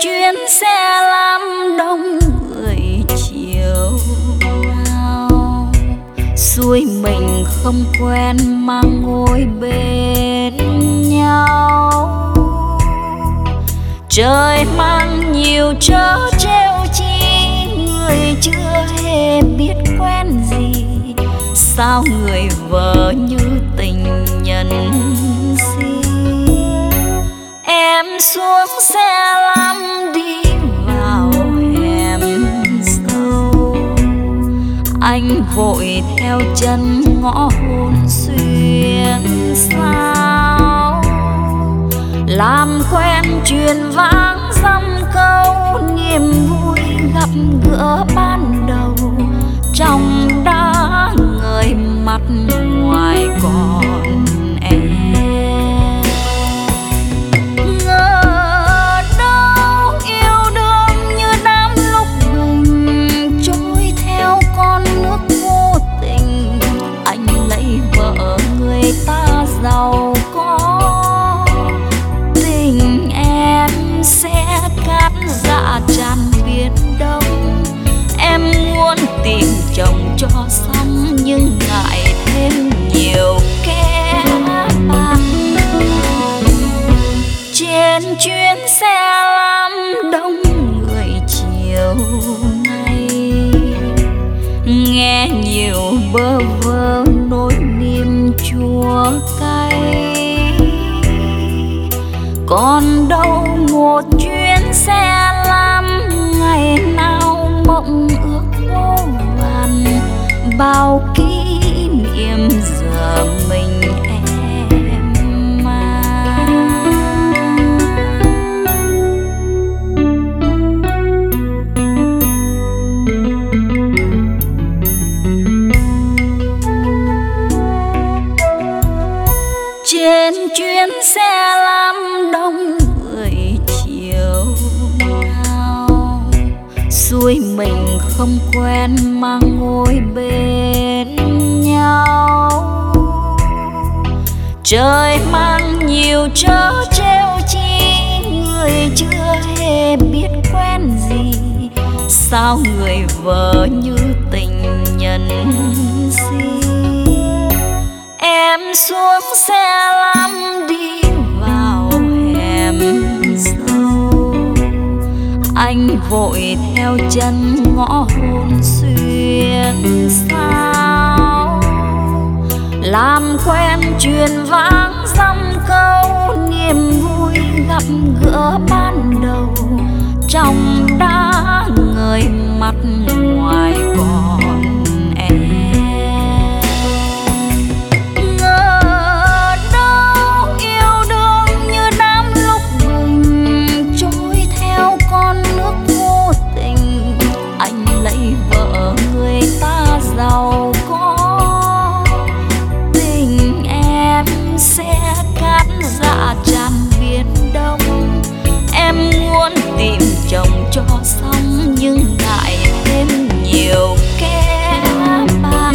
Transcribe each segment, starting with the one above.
chuyến xe lam đông người chiều nào, xuôi mình không quen mà ngồi bên nhau. Trời mang nhiều trớ trêu chi, người chưa hề biết quen gì, sao người vợ như tình nhân si. Em xuống xe lam đi vào hẻm sâu, anh vội theo chân ngõ hôn xuyên sao. Làm quen truyền vang dăm câu, niềm vui gặp gỡ ban đầu, trong đã người mặt ngoài còn em. Ngờ đâu yêu đương như đám lúc bình, trôi theo con nước vô tình. Anh lấy vợ người ta giàu có, tình em sẽ cát dạ tràn biển Đông. Em muốn tìm chồng cho xong, nhưng ngại thêm nhiều kẻ bạc. Trên chuyến xe lam đông người chiều nay, nghe nhiều bơ vơ nỗi niềm chua cay. Còn đâu một chuyến xe lam, ngày nào mộng ước vô vàn, bao kỷ niệm giờ mình em mang. Trên chuyến xe lam đông người chiều nào, xuôi mình không quen mà ngồi bên nhau. Trời mang nhiều trớ trêu chi, người chưa hề biết quen gì, sao người vợ như tình nhân si. Em xuống xe lam đi vào hẻm sâu, anh vội theo chân ngõ hôn xuyên sao. Làm quen truyền vang dăm câu, niềm vui gặp gỡ ban đầu, trong đã người mặt ngoài còn em. Ngờ đâu yêu đương như đám lúc bình, trôi theo con nước vô tình. Anh lấy vợ người ta giàu có, tình em sẽ cát dạ tràn biển Đông. Em muốn tìm chồng cho xong, nhưng ngại thêm nhiều kẻ bạc.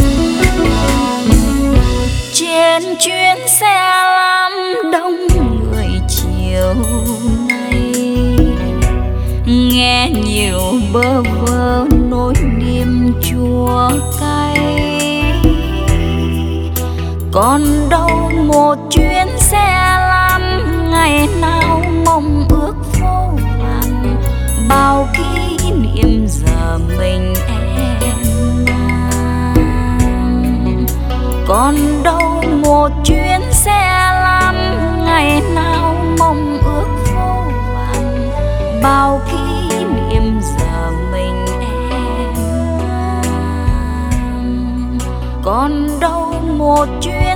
Trên chuyến xe lam đông người chiều nay, nghe nhiều bơ vơ nỗi niềm chua cay. Còn đâu một chuyến xe lam, ngày nào mong ước vô vàn, bao kỷ niệm giờ mình em mang. Còn đâu một chuyến xe lam, ngày nào mong ước vô vàn, bao kỷ niệm giờ mình em mang. Còn đâu một chuyến